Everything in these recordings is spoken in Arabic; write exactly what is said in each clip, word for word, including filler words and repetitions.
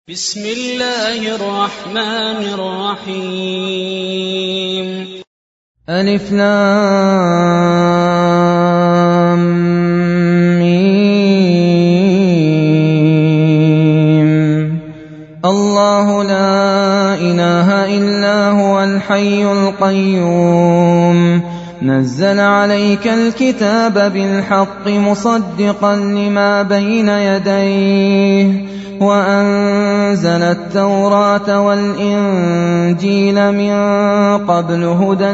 بسم الله الرحمن الرحيم. ألف لام ميم. الله لا إله إلا هو الحي القيوم نزل عليك الكتاب بالحق مصدقا لما بين يديه وأنزل التوراة والإنجيل من قبل هدى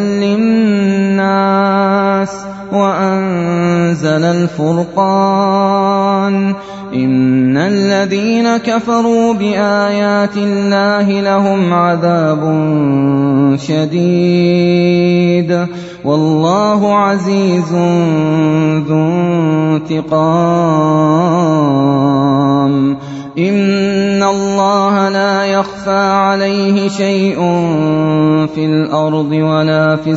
للناس وأنزل الفرقان إن الذين كفروا بآيات الله لهم عذاب شديد والله عزيز ذو انتقام. إن الله لا يخفى عليه شيء في الأرض ولا في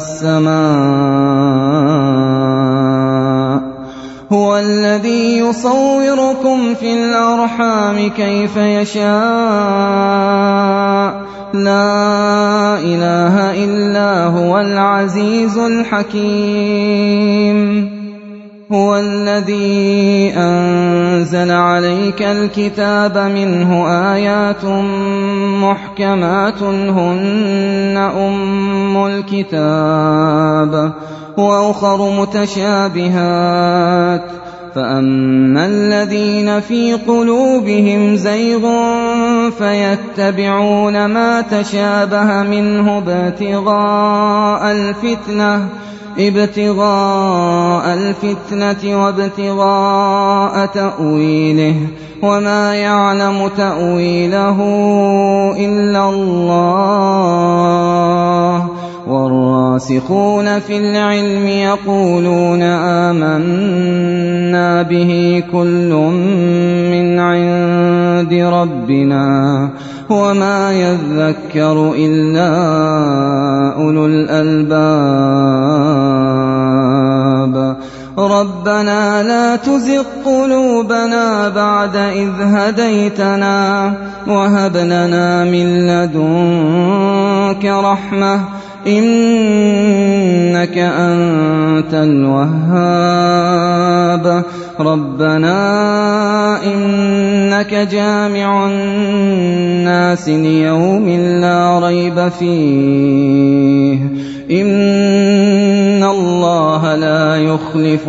السماء هو الذي يصوركم في الأرحام كيف يشاء لا إله إلا هو العزيز الحكيم. هو الذي أنزل عليك الكتاب منه آيات محكمات هن أم الكتاب وأخر متشابهات فأما الذين في قلوبهم زيغ فيتبعون ما تشابه منه ابتغاء الفتنة ابتغاء الفتنة وابتغاء تأويله وما يعلم تأويله إلا الله والراسخون في العلم يقولون آمنا به كل من عند ربنا وما يذكر إلا أولو الألباب. ربنا لا تزغ قلوبنا بعد إذ هديتنا وهب لنا من لدنك رحمة إنك أنت الوهاب. ربنا إنك جامع الناس ليوم لا ريب فيه إن الله لا يخلف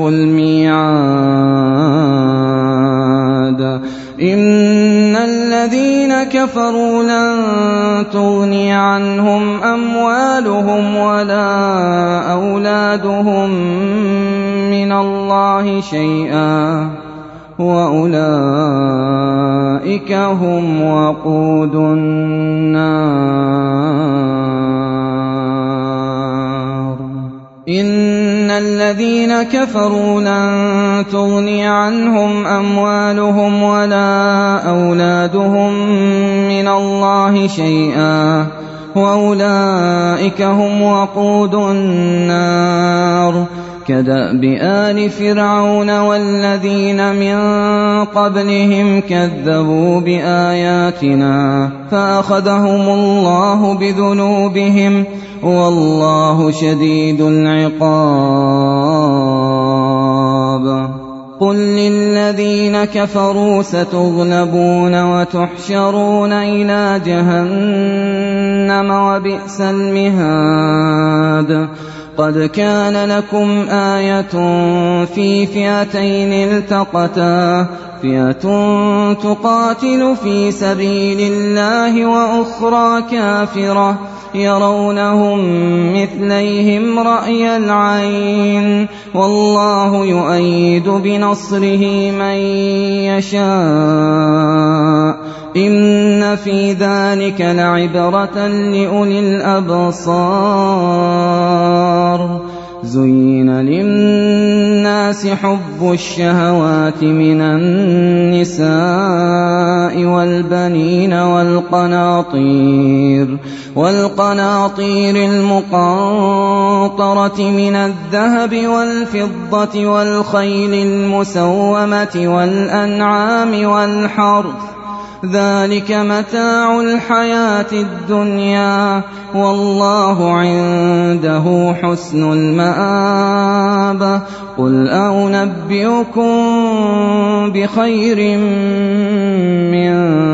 الميعاد. إن الذين كفروا لن تغني عنهم أموالهم ولا أولادهم من الله شيئا وأولئك هم وقود النار. إن الذين كفروا لن تغني عنهم أموالهم ولا أولادهم من الله شيئا وأولئك هم وقود النار. كدأب آل فرعون والذين من قبلهم كذبوا بآياتنا فأخذهم الله بذنوبهم والله شديد العقاب. قل للذين كفروا ستغلبون وتحشرون إلى جهنم وبئس المهاد. قد كان لكم آية في فئتين التقتا فئة تقاتل في سبيل الله وأخرى كافرة يرونهم مثليهم رأي العين والله يؤيد بنصره من يشاء إن في ذلك لعبرة لأولي الأبصار. زين للناس حب الشهوات من النساء والبنين والقناطير والقناطير المقنطرة من الذهب والفضة والخيل المسومة والأنعام والحرث ذلك متاع الحياة الدنيا والله عنده حسن المآب. قل أنبئكم بخير من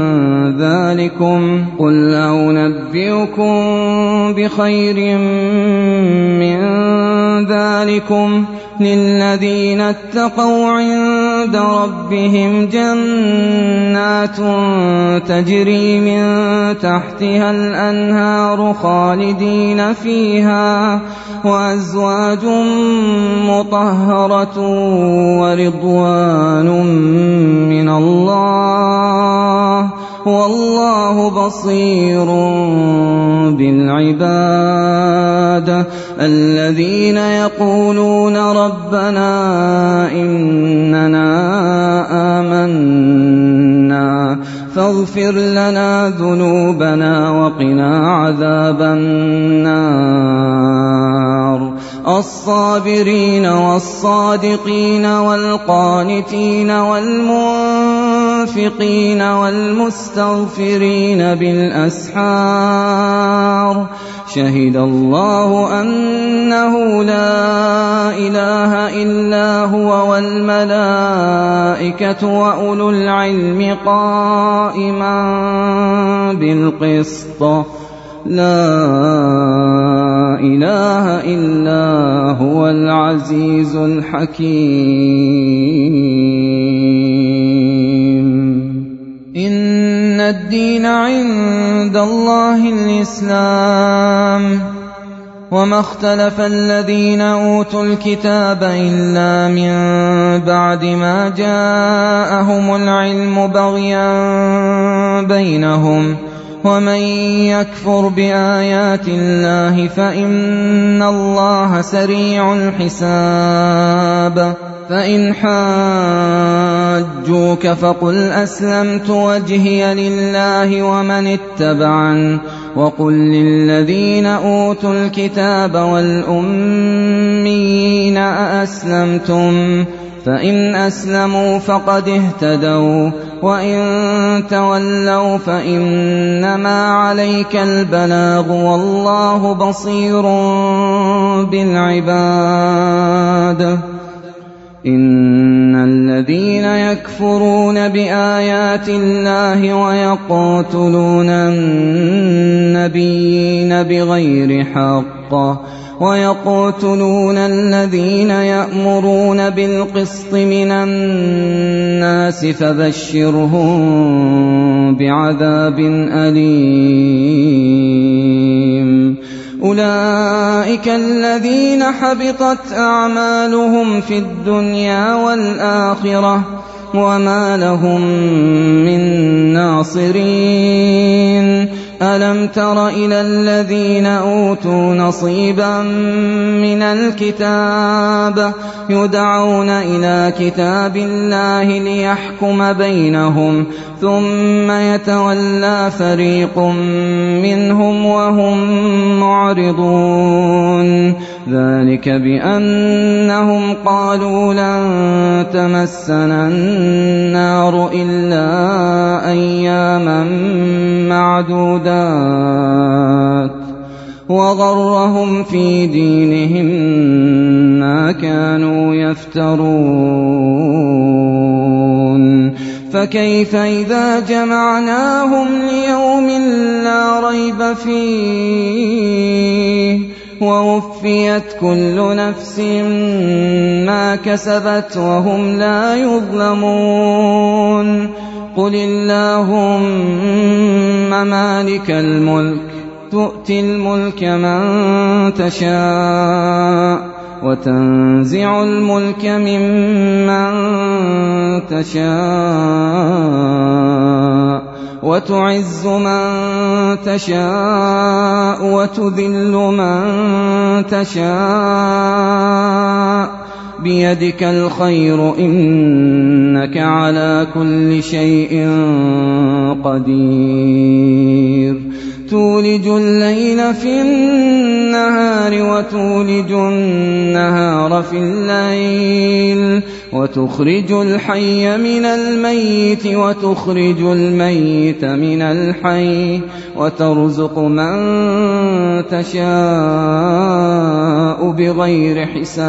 ذلكم قل أنبئكم بخير من ذلكم للذين اتقوا عند ربهم جنات تجري من تحتها الأنهار خالدين فيها وأزواج مطهرة ورضوان من الله والله بصير بالعباد. الذين يقولون ربنا إننا آمنا فاغفر لنا ذنوبنا وقنا عذاب النار. الصابرين والصادقين والقانتين والمنفقين والمستغفرين بالأسحار. شهد الله أنه لا إله إلا هو والملائكة وأولو العلم قائما بالقسط لا إله إلا هو العزيز الحكيم. إن الدين عند الله الإسلام وما اختلف الذين أوتوا الكتاب إلا من بعد ما جاءهم العلم بغيا بينهم ومن يكفر بآيات الله فإن الله سريع الحساب. فإن حاجوك فقل أسلمت وجهي لله ومن اتبعن وقل للذين أوتوا الكتاب والأميين أأسلمتم فإن أسلموا فقد اهتدوا وإن تولوا فإنما عليك البلاغ والله بصير بالعباد. إن الذين يكفرون بآيات الله ويقتلون النبيين بغير حق ويقتلون الذين يأمرون بالقسط من الناس فبشرهم بعذاب أليم. أولئك الذين حبطت أعمالهم في الدنيا والآخرة وما لهم من ناصرين. ألم تر إلى الذين أوتوا نصيبا من الكتاب يدعون إلى كتاب الله ليحكم بينهم ثم يتولى فريق منهم وهم معرضون. ذلك بأنهم قالوا لن تمسنا النار إلا أياما معدودات وغرهم في دينهم ما كانوا يفترون. فكيف إذا جمعناهم ليوم لا ريب فيه ووفيت كل نفس ما كسبت وهم لا يظلمون. قل اللهم مالك الملك تؤتي الملك من تشاء وتنزع الملك ممن تشاء وتعز من تشاء وتذل من تشاء بيدك الخير إنك على كل شيء قدير. تولج الليل في النهار وتولج النهار في الليل وتخرج الحي من الميت وتخرج الميت من الحي وترزق من تشاء بغير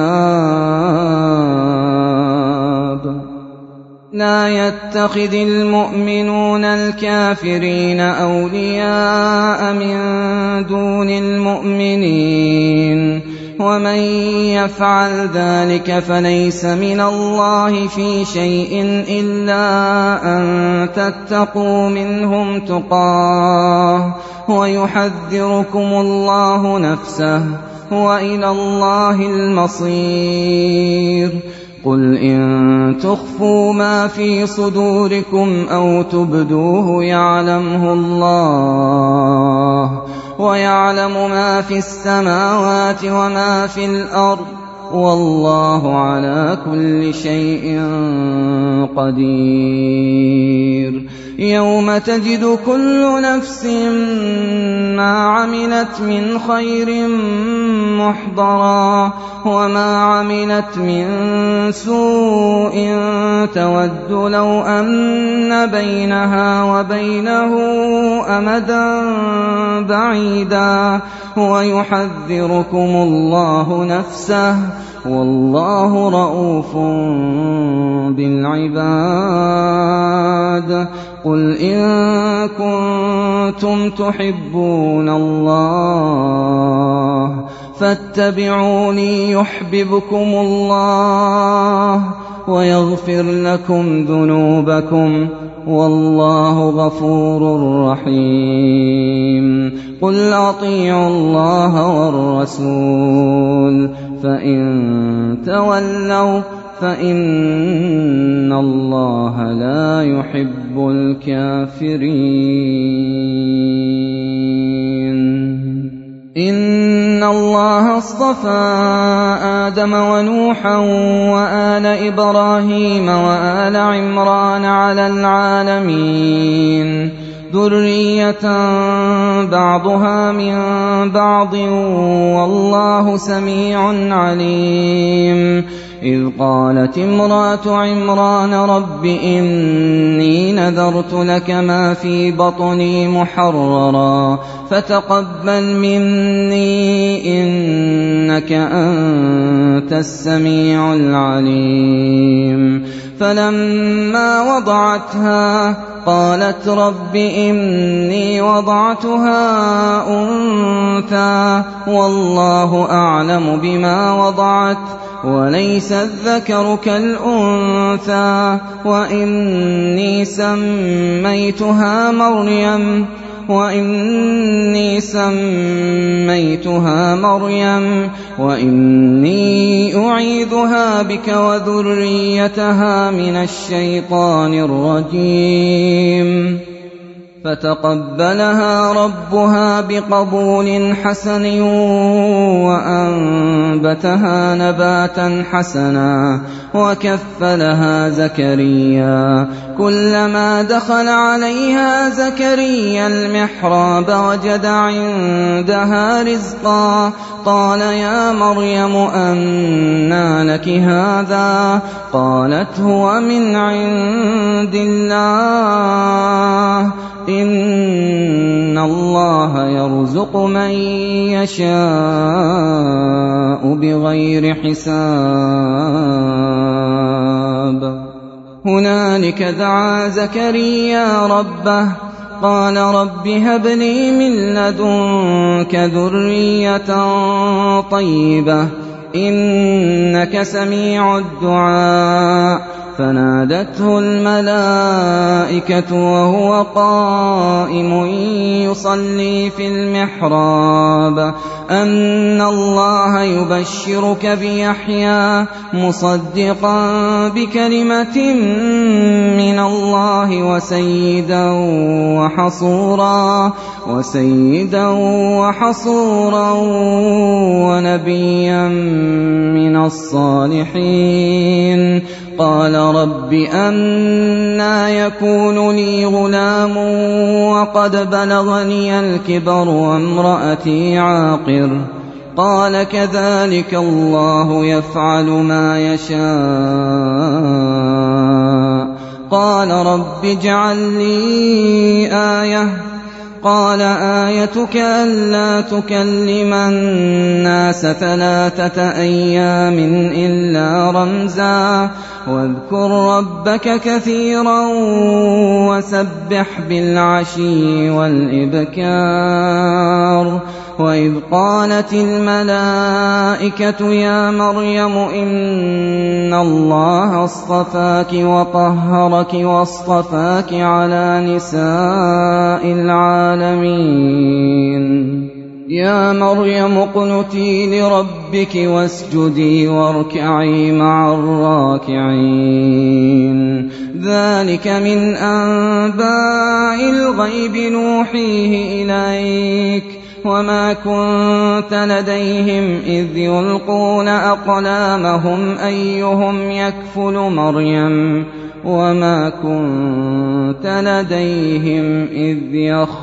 حساب. لا يتخذ المؤمنون الكافرين أولياء من دون المؤمنين ومن يفعل ذلك فليس من الله في شيء إلا أن تتقوا منهم تقاه ويحذركم الله نفسه وإلى الله المصير. قل إن تخفوا ما في صدوركم أو تبدوه يعلمه الله ويعلم ما في السماوات وما في الأرض والله على كل شيء قدير. يوم تجد كل نفس ما عملت من خير محضرا وما عملت من سوء تود لو أن بينها وبينه أمدا بعيدا ويحذركم الله نفسه والله رءوف بالعباد. قل إن كنتم تحبون الله فاتبعوني يحببكم الله ويغفر لكم ذنوبكم والله غفور رحيم. قل أطيعوا الله والرسول فإن تولوا فإن الله لا يحب الكافرين. إن الله اصطفى آدم ونوحا وآل إبراهيم وآل عمران على العالمين ذرية بعضها من بعض والله سميع عليم. إذ قالت امرأة عمران رب إني نذرت لك ما في بطني محررا فتقبل مني إنك أنت السميع العليم. فلما وضعتها قالت رب إني وضعتها أنثى والله أعلم بما وضعت وليس الذكر كالأنثى وإني سميتها مريم وإني سميتها مريم وإني أعيذها بك وذريتها من الشيطان الرجيم. فتقبلها ربها بقبول حسن وأنبتها نباتا حسنا وكفلها زكريا. كلما دخل عليها زكريا المحراب وجد عندها رزقا قال يا مريم أنى لك هذا؟ قالت هو من عند الله إن الله يرزق من يشاء بغير حساب. هنالك دعا زكريا ربه قال رب هب لي من لدنك ذرية طيبة إنك سميع الدعاء. فنادته الملائكة وهو قائم يصلي في المحراب أن الله يبشرك بيحيى مصدقا بكلمة من الله وسيدا وحصورا وسيدا وحصورا ونبيا من الصالحين. قال رب أنى يكون لي غلام وقد بلغني الكبر وامرأتي عاقر قال كذلك الله يفعل ما يشاء قال رب اجعل لي آية قال آيتك ألا تكلم الناس ثلاثة أيام إلا رمزا واذكر ربك كثيرا وسبح بالعشي والإبكار وإذ قالت الملائكة يا مريم إن الله اصطفاك وطهرك واصطفاك على نساء العالمين يا مريم اقنتي لربك واسجدي واركعي مع الراكعين ذلك من أنباء الغيب نوحيه إليك وما كنت لديهم إذ يلقون أقلامهم أيهم يكفل مريم وما كنت لديهم إذ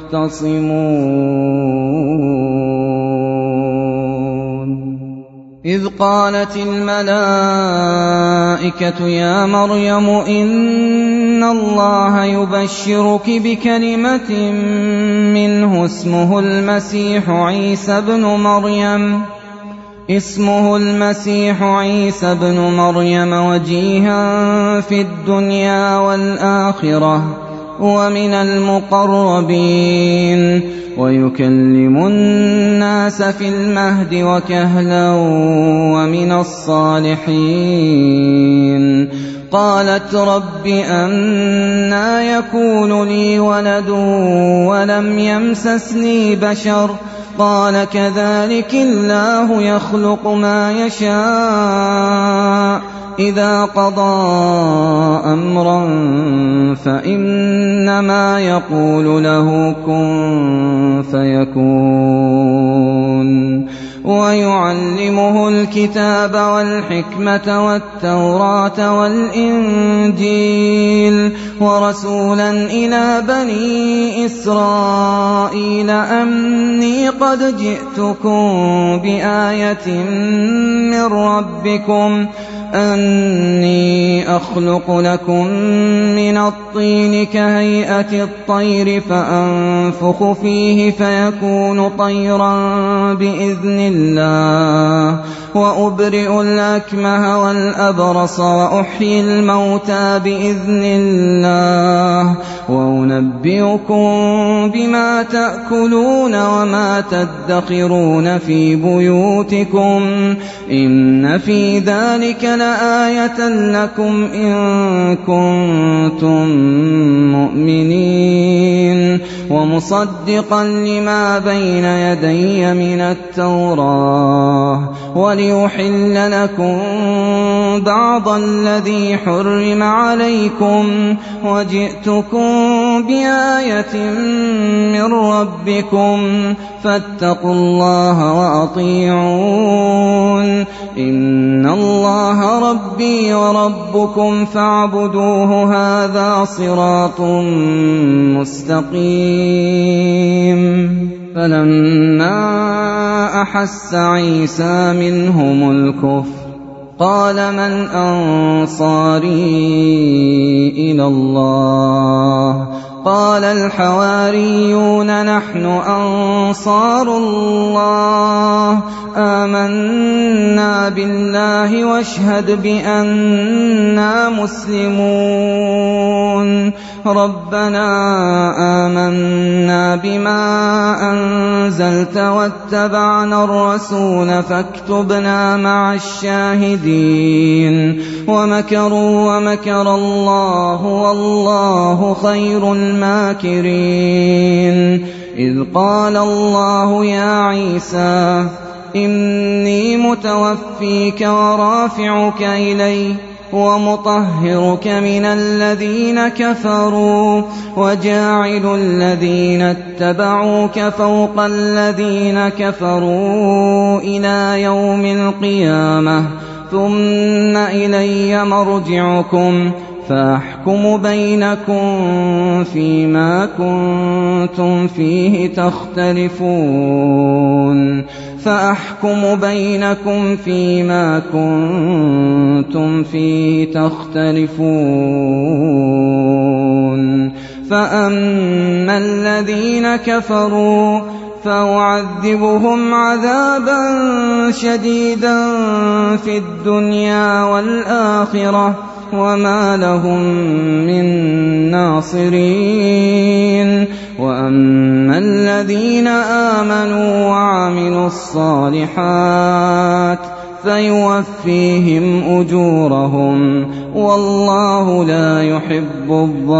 يختصمون إذ قالت الملائكة يا مريم إن الله يبشرك بكلمة منه اسمه المسيح عيسى بن مريم اسمه المسيح عيسى بن مريم وجيها في الدنيا والآخرة ومن المقربين ويكلم الناس في المهد وكهلا ومن الصالحين قالت رب أنى يكون لي ولد ولم يمسسني بشر قال كذلك الله يخلق ما يشاء إذا قضى أمرا فإنما يقول له كن فيكون ويعلمه الكتاب والحكمة والتوراة والإنجيل ورسولا إلى بني إسرائيل أني قد جئتكم بآية من ربكم أني أخلق لكم من الطين كهيئة الطير فأنفخ فيه فيكون طيرا بإذن الله وأبرئ الأكمه والأبرص وأحيي الموتى بإذن الله وأنبئكم بما تأكلون وما تدخرون في بيوتكم إن في ذلك لآية لكم إن كنتم مؤمنين ومصدقا لما بين يدي من التوراة وليحل لكم بعض الذي حرم عليكم وجئتكم بآية من ربكم فاتقوا الله وأطيعون إن الله ربي وربكم فاعبدوه هذا صراط مستقيم فلما أحس عيسى منهم الكفر قال من أنصاري إلى الله قال الحواريون نحن أنصار الله آمنا بالله واشهد بأننا مسلمون ربنا آمنا بما أنزلت واتبعنا الرسول فاكتبنا مع الشاهدين ومكروا ومكر الله والله خير الماكرين إذ قال الله يا عيسى إني متوفيك ورافعك إلي ومطهرك من الذين كفروا وجاعل الذين اتبعوك فوق الذين كفروا إلى يوم القيامة ثم إلي مرجعكم فأحكم بينكم فيما كنتم فيه تختلفون فأحكم بينكم فيما كنتم فيه تختلفون فأما الذين كفروا فأعذبهم عذابا شديدا في الدنيا والآخرة وما لهم من ناصرين وأما الذين آمنوا وعملوا الصالحات فيوفيهم أجورهم والله لا يحب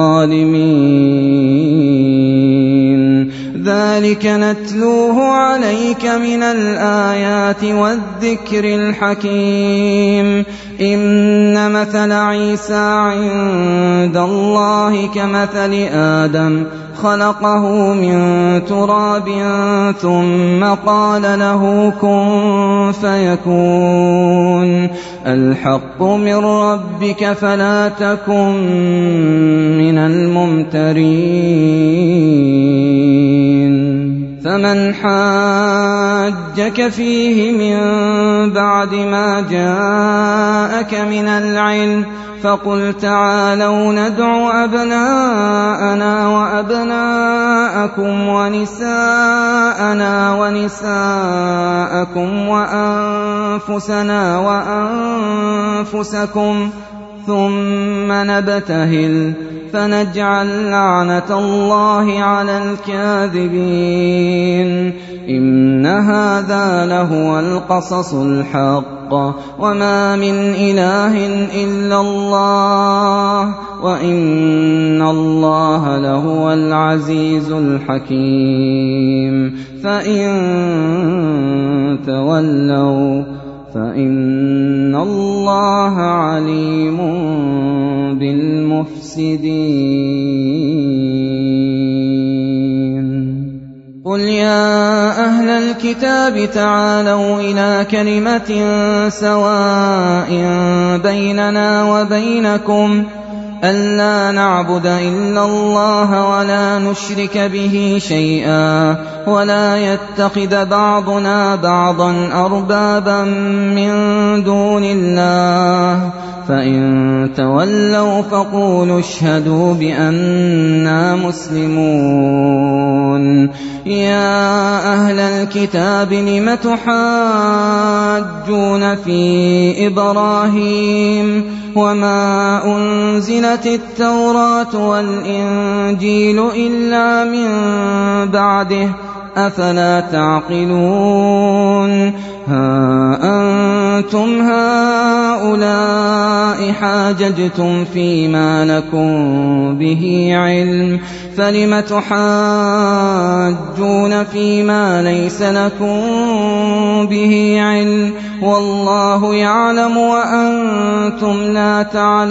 الظالمين ذلك نتلوه عليك من الآيات والذكر الحكيم إن مثل عيسى عند الله كمثل آدم خلقه من تراب ثم قال له كن فيكون الحق من ربك فلا تكن من الممترين فمن حاجك فيه من بعد ما جاءك من العلم فقل تعالوا ندع أبناءنا وأبناءكم ونساءنا ونساءكم وأنفسنا وأنفسكم ثم نبتهل فنجعل لعنة الله على الكاذبين إن هذا لهو القصص الحق وما من إله إلا الله وإن الله لهو العزيز الحكيم فإن تولوا فإن الله عليم بالمفسدين قل يا أهل الكتاب تعالوا إلى كلمة سواء بيننا وبينكم ألا نعبد إلا الله ولا نشرك به شيئا ولا يتخذ بعضنا بعضا أربابا من دون الله فإن تولوا فقولوا اشهدوا بأننا مسلمون يا أهل الكتاب لم تحاجون في إبراهيم وما أنزلت التوراة والإنجيل إلا من بعده أفلا تعقلون ها أنتم هؤلاء حاججتم فيما لكم به علم فلم تحاجون فيما ليس لكم به علم والله يعلم وأنتم لا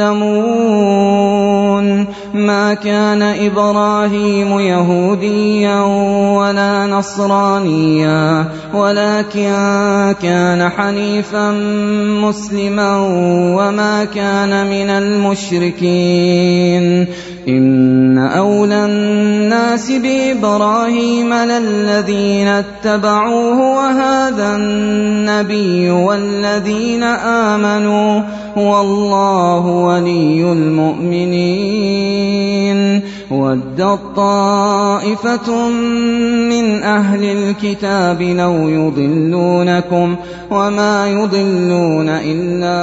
تعلمون ما كان إبراهيم يهوديا ولا نصرانيا ولكن كان حنيفا مسلما وما كان من المشركين إن أولى الناس بإبراهيم للذين اتبعوه وهذا النبي والذين آمنوا والله ولي المؤمنين ودت طائفة من أهل الكتاب لو يضلونكم وما يضلون إلا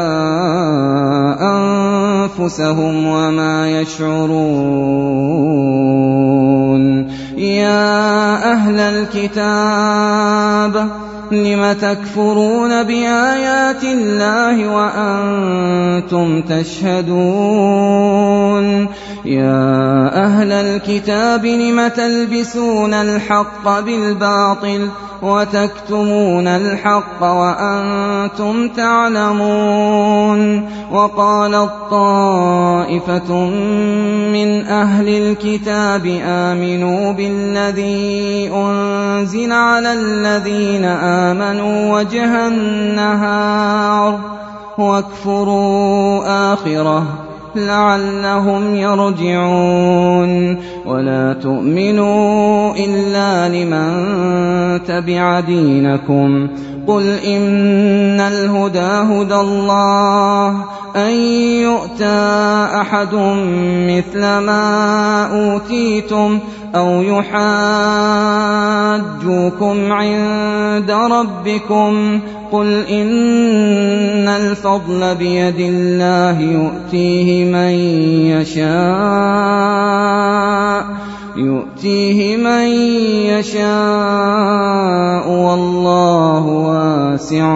أنفسهم وما يشعرون يا أهل الكتاب لم تكفرون بآيات الله وأنتم تشهدون يا أهل الكتاب لم تلبسون الحق بالباطل وتكتمون الحق وأنتم تعلمون وقالت طائفة من أهل الكتاب آمنوا بالذي أنزل على الذين آمنوا وجه النهار واكفروا آخره لعلهم يرجعون ولا تؤمنوا إلا لمن تبع دينكم قل إن الهدى هدى الله أن يؤتى أحد مثل ما أوتيتم أو يحاجوكم عند ربكم قل إن الفضل بيد الله يؤتيه من يشاء يؤتيه من يشاء والله واسع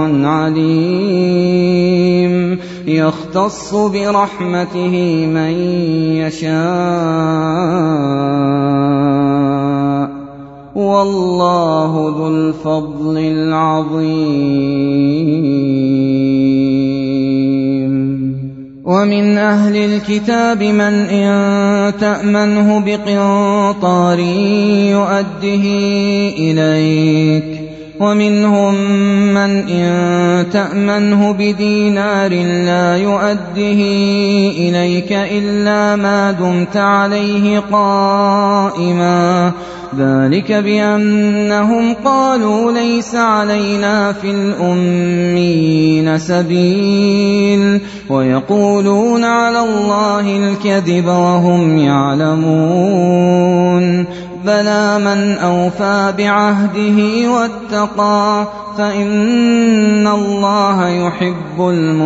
عليم يختص برحمته من يشاء والله ذو الفضل العظيم ومن أهل الكتاب من إن تأمنه بقنطار يؤده إليك ومنهم من إن تأمنه بدينار لا يؤده إليك إلا ما دمت عليه قائما ذلك بأنهم قالوا ليس علينا في الأميين سبيل ويقولون على الله الكذب وهم يعلمون بلى من أوفى بعهده واتقى فإن الله يحب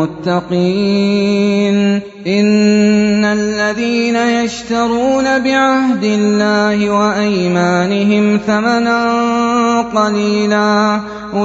المتقين إن الذين يشترون بعهد الله وأيمانهم ثمنا قليلا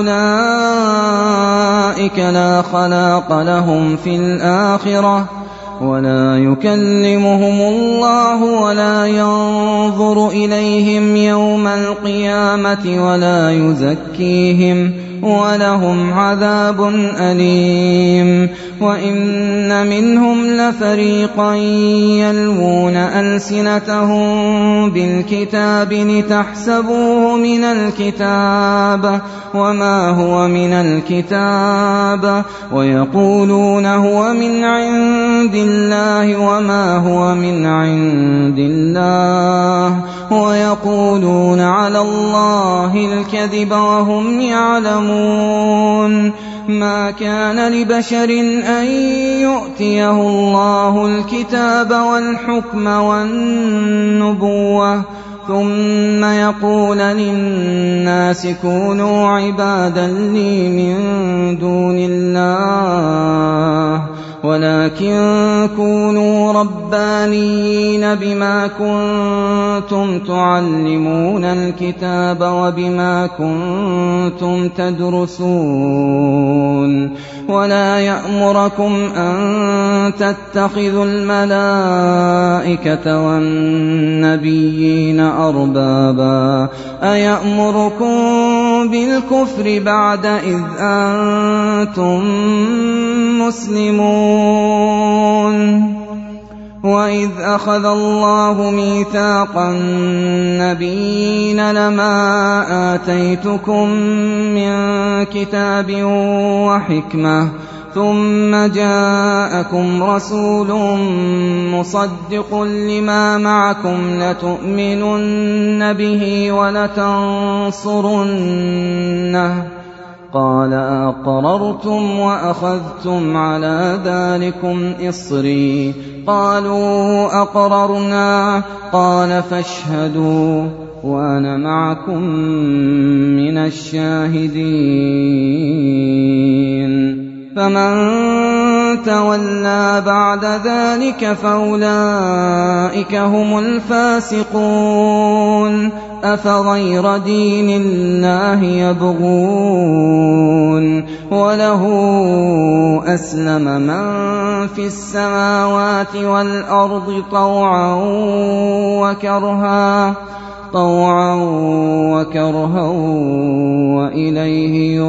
أولئك لا خلاق لهم في الآخرة ولا يكلمهم الله ولا ينظر إليهم يوم القيامة ولا يزكيهم ولهم عذاب أليم وإن منهم لفريقا يلوون ألسنتهم بالكتاب لتحسبوه من الكتاب وما هو من الكتاب ويقولون هو من عند الله وما هو من عند الله ويقولون على الله الكذب وهم يعلمون ما كان لبشر أن يؤتيه الله الكتاب والحكم والنبوة ثم يقول للناس كونوا عبادا لي من دون الله ولكن كونوا ربانيين بما كنتم تعلمون الكتاب وبما كنتم تدرسون ولا يأمركم أن تتخذوا الملائكة والنبيين أربابا أيأمركم بالكفر بعد إذ أنتم مسلمون وإذ أخذ الله ميثاق النبيين لما آتيتكم من كتاب وحكمة ثم جاءكم رسول مصدق لما معكم لتؤمنن به ولتنصرنه قال أقررتم وأخذتم على ذلكم إصري قالوا أقررنا قال فاشهدوا وأنا معكم من الشاهدين فمن تولى بعد ذلك فأولئك هم الفاسقون أفغير دين الله يبغون وله أسلم من في السماوات والأرض طوعا وكرها طوعا وكرها وإليه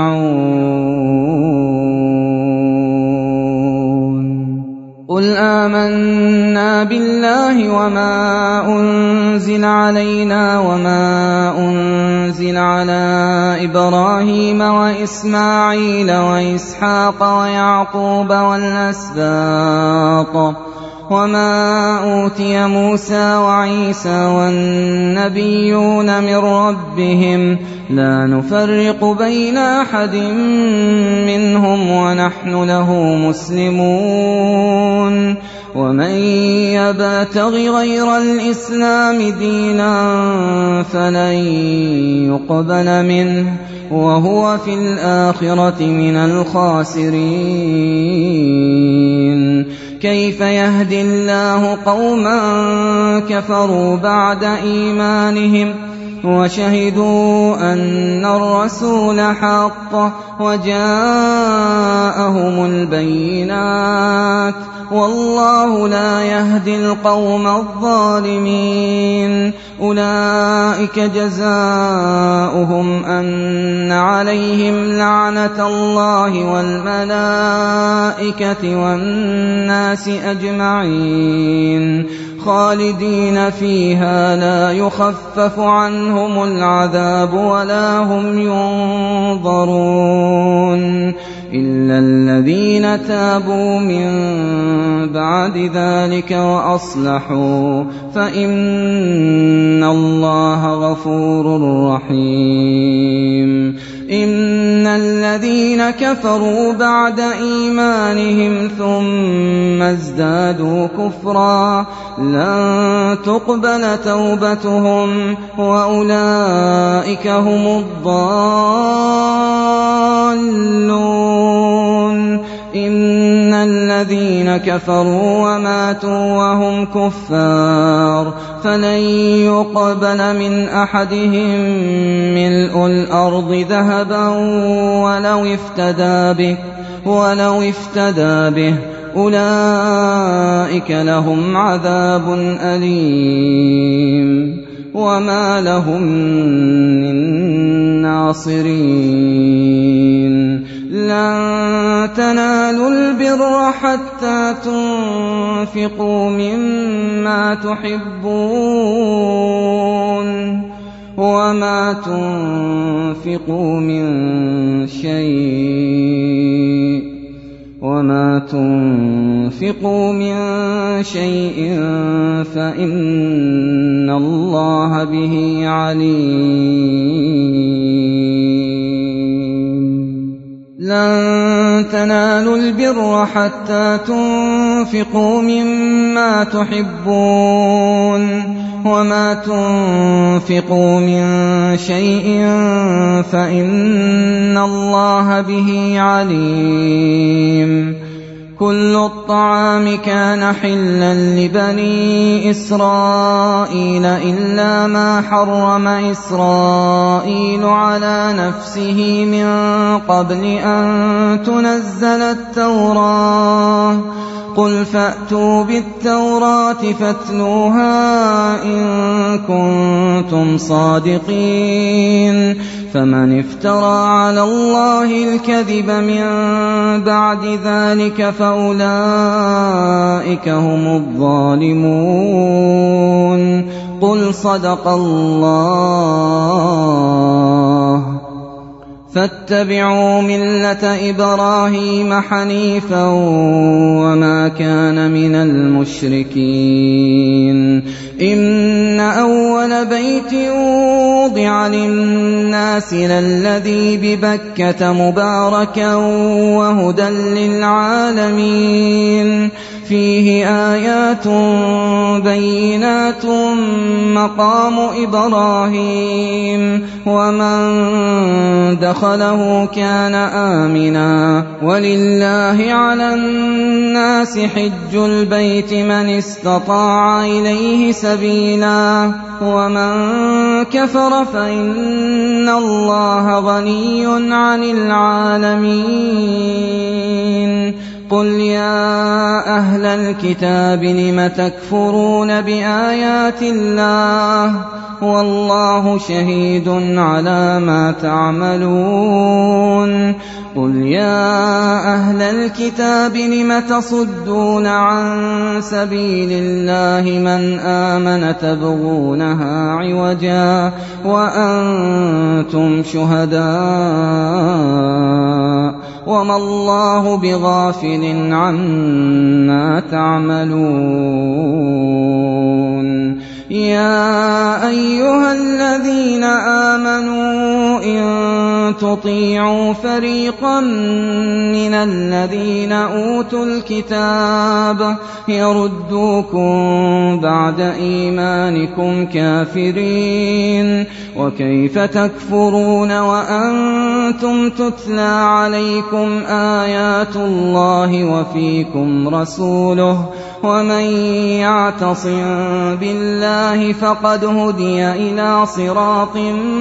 يرجعون قل آمنا بالله وما أنزل علينا وما أنزل على إبراهيم وإسماعيل وإسحاق ويعقوب والأسباط وما أوتي موسى وعيسى والنبيون من ربهم لا نفرق بين أحد منهم ونحن له مسلمون ومن يبتغ غير الإسلام دينا فلن يقبل منه وهو في الآخرة من الخاسرين كيف يهدي الله قوما كفروا بعد إيمانهم وشهدوا أن الرسول حق وجاءهم البينات والله لا يهدي القوم الظالمين أولئك جزاؤهم أن عليهم لعنة الله والملائكة والناس أجمعين خالدين فيها لا يخفف عنهم العذاب ولا هم ينظرون إلا الذين تابوا من بعد ذلك وأصلحوا فإن الله غفور رحيم إن الذين كفروا بعد إيمانهم ثم ازدادوا كفرا لن تقبل توبتهم وأولئك هم الضالون إن الذين كفروا وماتوا وهم كفار فلن يقبل من أحدهم ملء الأرض ذهبا ولو افتدى به ولو افتدى به أولئك لهم عذاب أليم وما لهم من ناصرين لن تنالوا البر حتى تنفقوا مما تحبون وما تنفقوا من شيء وما تنفقوا من شيء فإن الله به عليم لن تنالوا البر حتى تنفقوا مما تحبون وما تنفقوا من شيء فإن الله به عليم كل الطعام كان حلا لبني إسرائيل إلا ما حرم إسرائيل على نفسه من قبل أن تنزل التوراة قل فأتوا بالتوراة فاتلوها إن كنتم صادقين فمن افترى على الله الكذب من بعد ذلك فأولئك هم الظالمون قل صدق الله فاتبعوا ملة إبراهيم حنيفا وما كان من المشركين إن أول بيت وضع للناس للذي ببكة مباركا وهدى للعالمين فيه آيات بينات مقام إبراهيم ومن دخله كان آمنا ولله على الناس حج البيت من استطاع إليه سبيلا ومن كفر فإن الله غني عن العالمين قل يا أهل الكتاب لم تكفرون بآيات الله والله شهيد على ما تعملون قل يا أهل الكتاب لم تصدون عن سبيل الله من آمن تبغونها عوجا وأنتم شهداء وما الله بغافل عما تعملون. يا أيها الذين آمنوا إن تطيعوا فريقا من الذين أوتوا الكتاب يردوكم بعد إيمانكم كافرين، وكيف تكفرون وأنتم تتلى عليكم آيات الله وفيكم رسوله، ومن يعتصم بالله فقد هدي إلى صراط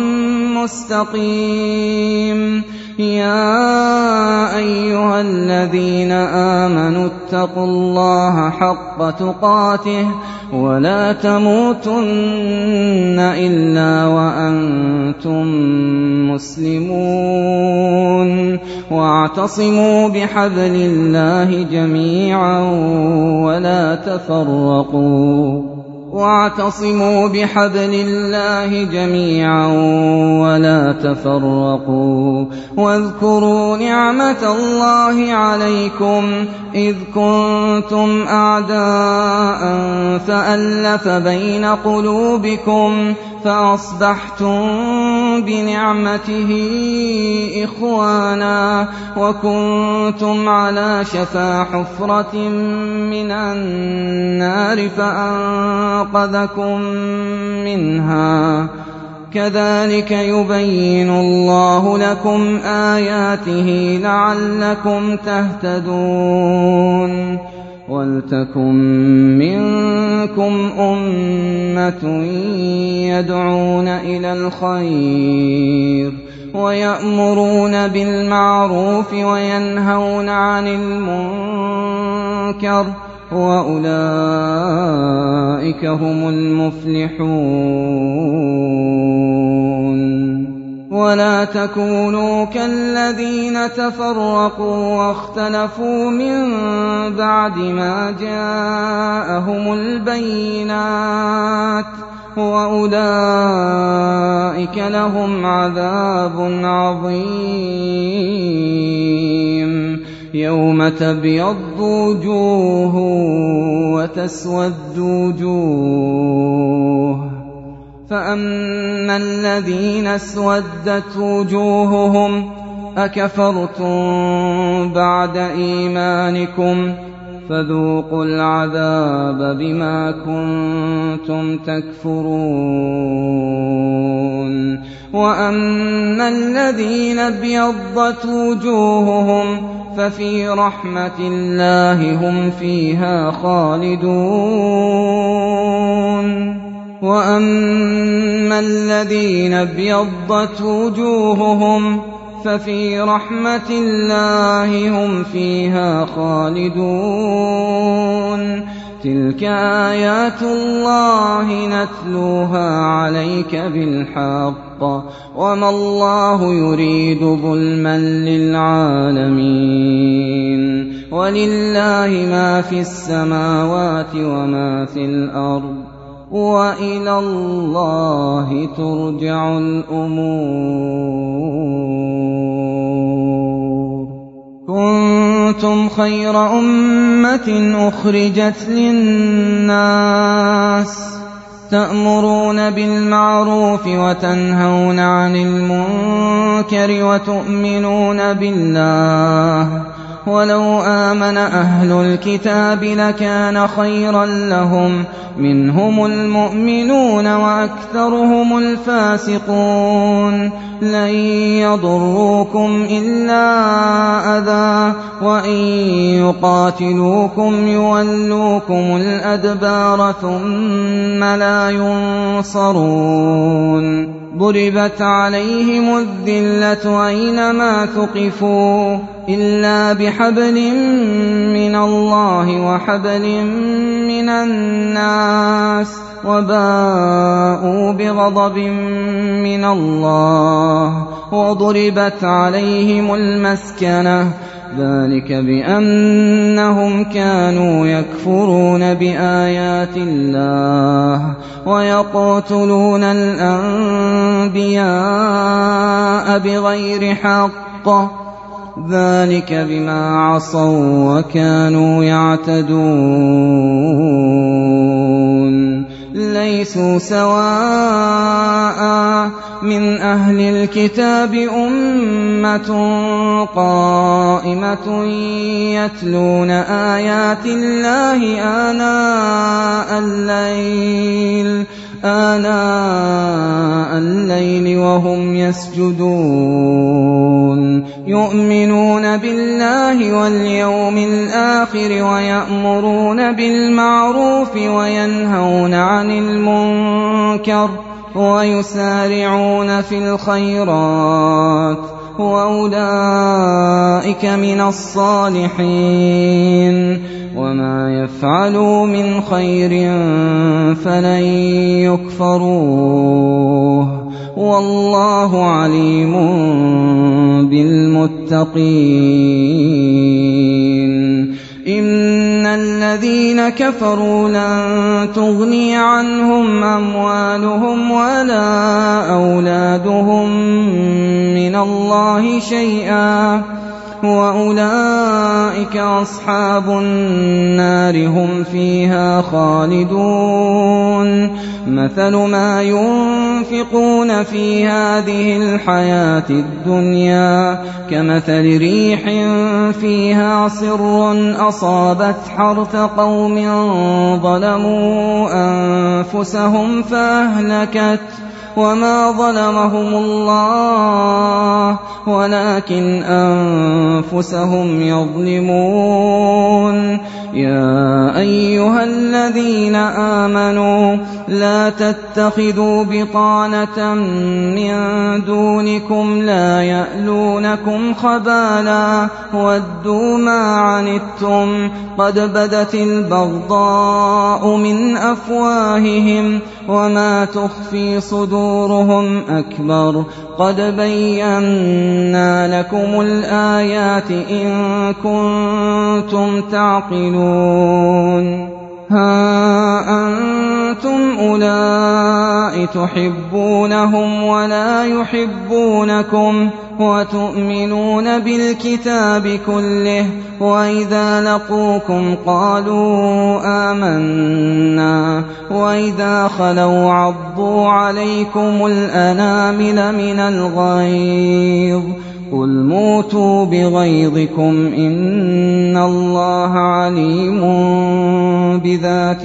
مستقيم. يا أيها الذين آمنوا اتقوا الله حق تقاته ولا تموتن إلا وأنتم مسلمون، واعتصموا بحبل الله جميعا ولا تفرقوا واعتصموا بحبل الله جميعا ولا تفرقوا واذكروا نعمة الله عليكم إذ كنتم أعداء فألف بين قلوبكم فأصبحتم بنعمته إخوانا وكنتم على شفا حفرة من النار فأنقذكم منها. كذلك يبين الله لكم آياته لعلكم تهتدون. ولتكن منكم أمة يدعون إلى الخير ويأمرون بالمعروف وينهون عن المنكر وأولئك هم المفلحون. ولا تكونوا كالذين تفرقوا واختلفوا من بعد ما جاءهم البينات وأولئك لهم عذاب عظيم. يوم تبيض وجوه وتسود وجوه، فأما الذين اسودت وجوههم أكفرتم بعد إيمانكم فذوقوا العذاب بما كنتم تكفرون. وأما الذين ابيضت وجوههم ففي رحمة الله هم فيها خالدون. وأما الذين ابيضت وجوههم ففي رحمة الله هم فيها خالدون. تلك آيات الله نتلوها عليك بالحق وما الله يريد ظلما للعالمين. ولله ما في السماوات وما في الأرض وإلى الله ترجع الأمور. كنتم خير أمة أخرجت للناس تأمرون بالمعروف وتنهون عن المنكر وتؤمنون بالله. ولو آمن أهل الكتاب لكان خيرا لهم منهم المؤمنون وأكثرهم الفاسقون. لن يضروكم إلا أذى وإن يقاتلوكم يولوكم الأدبار ثم لا ينصرون. ضربت عليهم الذلة أينما ثقفوا إلا بحبل من الله وحبل من الناس وباءوا بغضب من الله وضربت عليهم المسكنة ذلك بأنهم كانوا يكفرون بآيات الله ويقتلون الأنبياء بغير حق ذلك بما عصوا وكانوا يعتدون ليسوا سواء من أهل الكتاب أمة قائمة يتلون آيات الله آناء الليل آناء الليل وهم يسجدون يؤمنون بالله واليوم الآخر ويأمرون بالمعروف وينهون عن المنكر ويسارعون في الخيرات وأولئك من الصالحين وما يفعلوا من خير فلن يكفروه والله عليم بالمتقين إن الذين كفروا لن تغني عنهم أموالهم ولا أولادهم من الله شيئا وأولئك أصحاب النار هم فيها خالدون مثل ما ينفقون في هذه الحياة الدنيا كمثل ريح فيها صر أصابت حرث قوم ظلموا أنفسهم فأهلكت وما ظلمهم الله ولكن أنفسهم يظلمون يا أيها الذين آمنوا لا تتخذوا بطانة من دونكم لا يألونكم خبالا ودوا ما عنتم قد بدت البغضاء من أفواههم وما تخفي صدورهم أكبر قد بينا لكم الآيات إن كنتم تعقلون ها أنتم أولئك تحبونهم ولا يحبونكم وتؤمنون بالكتاب كله وإذا لقوكم قالوا آمنا وإذا خلوا عضوا عليكم الأنامل من الغيظ قل موتوا بغيظكم إن الله عليم بذات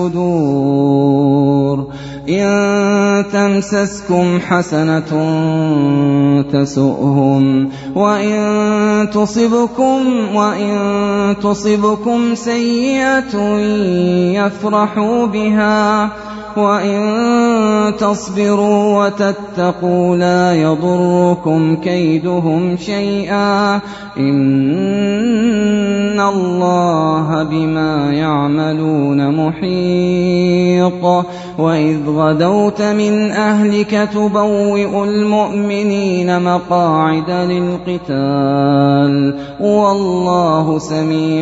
الصدور إن تمسسكم حسنة تسؤهم وإن تصبكم وإن تصبكم سيئة يفرحوا بها وإن تصبروا وتتقوا لا يضركم كيدهم شيئا إن الله بما يعملون محيط وإذ غدوت من أهلك تبوئ المؤمنين مقاعد للقتال والله سميع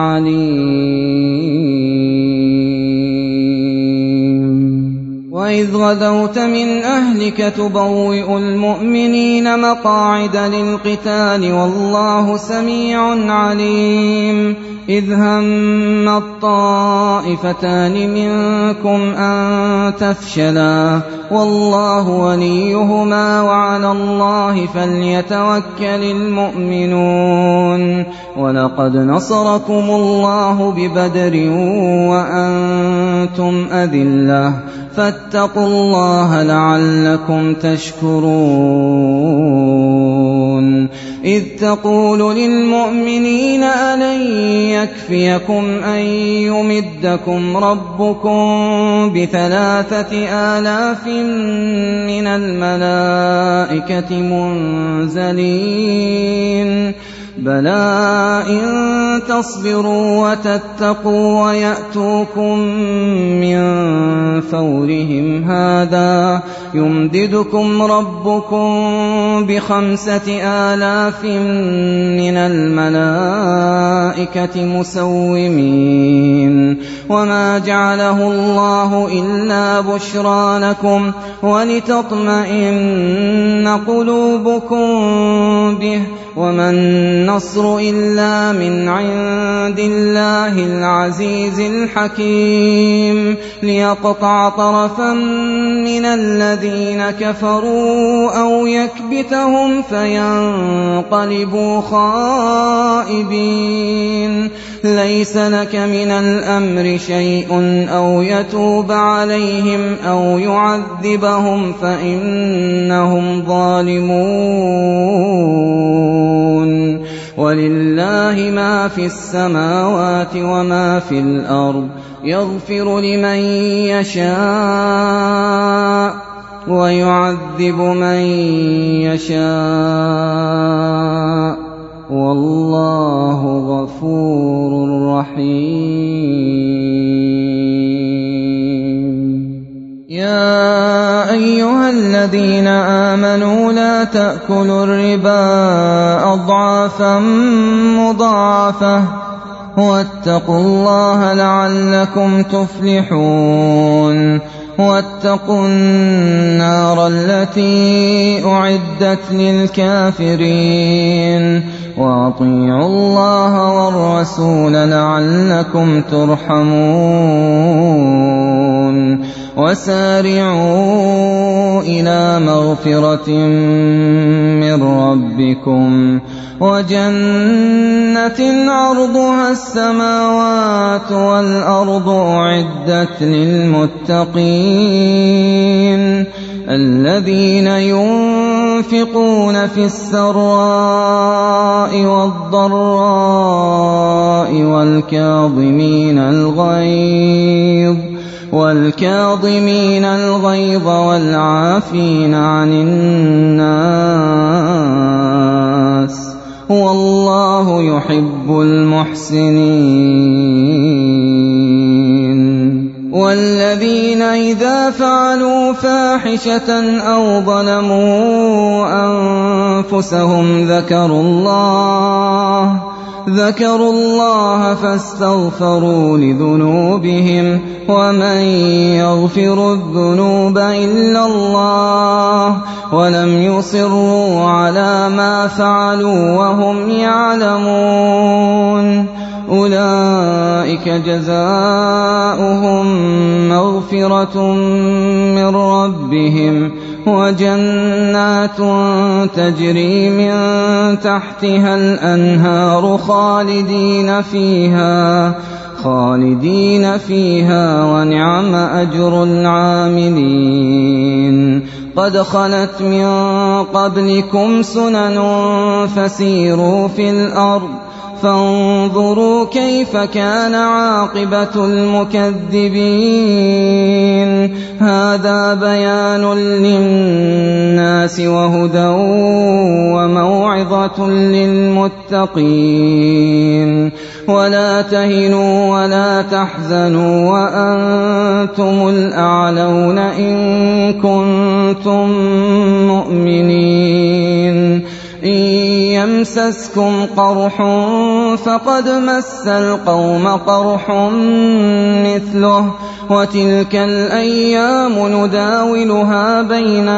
عليم وإذ غدوت من أهلك تبوئ المؤمنين مقاعد للقتال والله سميع عليم إذ هم الطائفتان منكم أن تفشلا والله وليهما وعلى الله فليتوكل المؤمنون ولقد نصركم الله ببدر وأنتم أذلة فاتقوا الله لعلكم تشكرون إذ تقول للمؤمنين ألن يكفيكم أن يمدكم ربكم بثلاثة آلاف من الملائكة منزلين بلى إن تصبروا وتتقوا ويأتوكم من فورهم هذا يمددكم ربكم بخمسة آلاف من الملائكة مسومين وما جعله الله إلا بشرى لكم ولتطمئن قلوبكم به وما النصر إلا من عند الله العزيز الحكيم ليقطع طرفا من الذين كفروا أو يكبتهم فينقلبوا خائبين ليس لك من الأمر شيء أو يتوب عليهم أو يعذبهم فإنهم ظالمون ولله ما في السماوات وما في الأرض يغفر لمن يشاء ويعذب من يشاء والله غفور رحيم يا أيها الذين آمنوا لا تأكلوا الربا أضعافا مضاعفة واتقوا الله لعلكم تفلحون واتقوا النار التي أعدت للكافرين وأطيعوا الله والرسول لعلكم ترحمون وسارعوا إلى مغفرة من ربكم وجنة عرضها السماوات والأرض أعدت للمتقين الذين ينفقون في السراء والضراء والكاظمين الغيظ والكاظمين الغيظ والعافين عن الناس والله يحب المحسنين والذين إذا فعلوا فاحشة أو ظلموا أنفسهم ذكروا الله ذكروا الله فاستغفروا لذنوبهم ومن يغفر الذنوب إلا الله ولم يصروا على ما فعلوا وهم يعلمون أولئك جزاؤهم مغفرة من ربهم وجنات تجري من تحتها الأنهار خالدين فيها خالدين فيها ونعم أجر العاملين قد خلت من قبلكم سنن فسيروا في الأرض فانظروا كيف كان عاقبة المكذبين هذا بيان للناس وهدى وموعظة للمتقين ولا تهنوا ولا تحزنوا وأنتم الأعلون إن كنتم مؤمنين إن يمسسكم قرح فقد مس القوم قرح مثله وتلك الأيام نداولها بين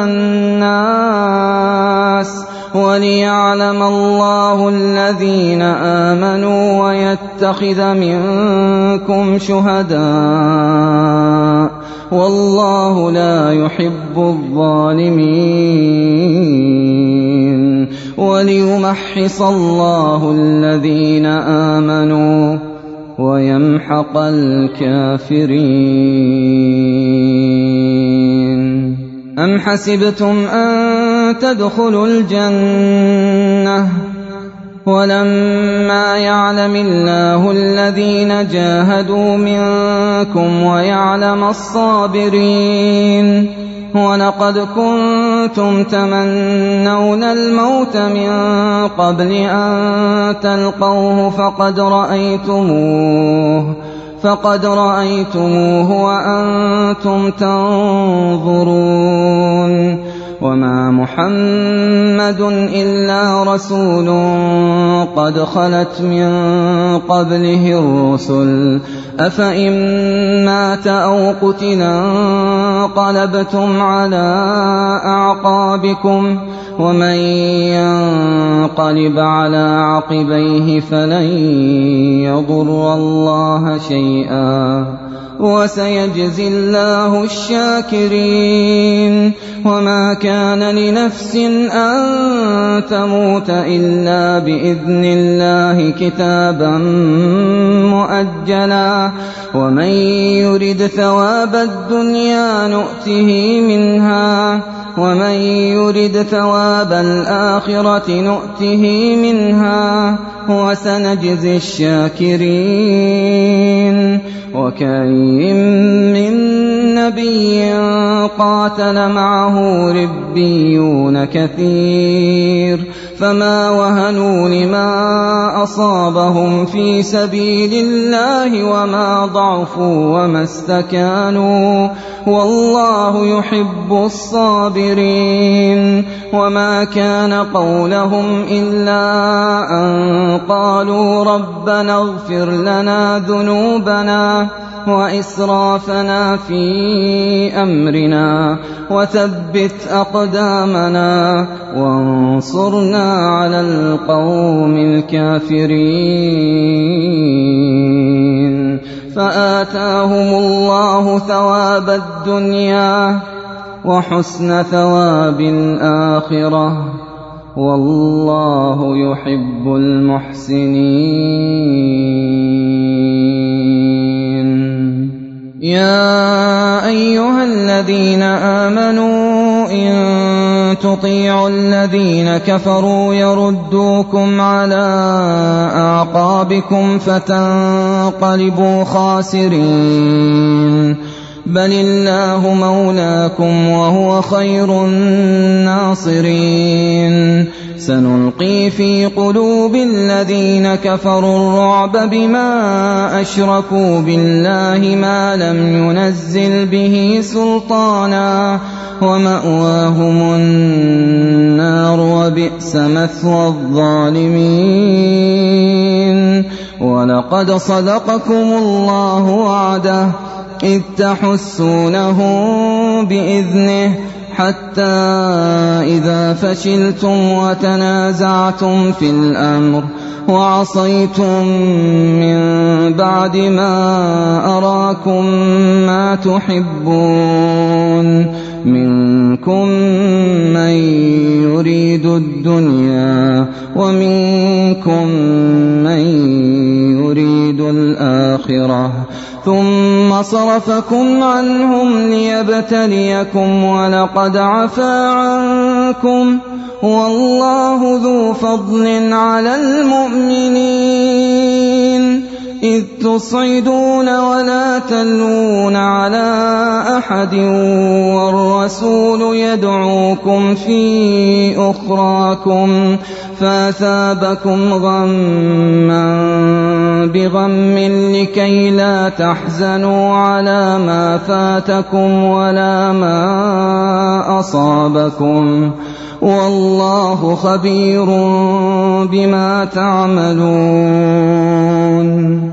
الناس وليعلم الله الذين آمنوا ويتخذ منكم شهداء والله لا يحب الظالمين وليمحص الله الذين آمنوا ويمحق الكافرين أم حسبتم أن تدخلوا الجنة ولما يعلم الله الذين جاهدوا منكم ويعلم الصابرين ولقد كنتم تمنون الموت من قبل أن تلقوه فقد رأيتموه فقد رأيتموه وأنتم تنظرون وما محمد إلا رسول قد خلت من قبله الرسل أفإن مات أو قتلا انقلبتم على أعقابكم ومن ينقلب على عقبيه فلن يضر الله شيئا وسيجزي الله الشاكرين وما كان لنفس أن تموت إلا بإذن الله كتابا مؤجلا ومن يرد ثواب الدنيا نؤته منها ومن يرد ثواب الآخرة نؤته منها وسنجزي الشاكرين وكأين من نبي قاتل معه ربيون كثير فما وهنوا لما أصابهم في سبيل الله وما ضعفوا وما استكانوا والله يحب الصابرين وما كان قولهم إلا أن قالوا ربنا اغفر لنا ذنوبنا وإسرافنا في أمرنا وثبت أقدامنا وانصرنا على القوم الكافرين فآتاهم الله ثواب الدنيا وحسن ثواب الآخرة والله يحب المحسنين يا أيها الذين آمنوا إن تطيعوا الذين كفروا يردوكم على أعقابكم فتنقلبوا خاسرين بل الله مولاكم وهو خير الناصرين سنلقي في قلوب الذين كفروا الرعب بما أشركوا بالله ما لم ينزل به سلطانا ومأواهم النار وبئس مثوى الظالمين ولقد صدقكم الله وعده إذ تحسونهم بإذنه حتى إذا فشلتم وتنازعتم في الأمر وعصيتم من بعد ما أراكم ما تحبون منكم من يريد الدنيا ومنكم من يريد الآخرة ثم صرفكم عنهم ليبتليكم ولقد عفا عنكم والله ذو فضل على المؤمنين إذ تصعدون ولا تلوون على أحد والرسول يدعوكم في أخراكم فأثابكم غما بغم لكي لا تحزنوا على ما فاتكم ولا ما أصابكم والله خبير بما تعملون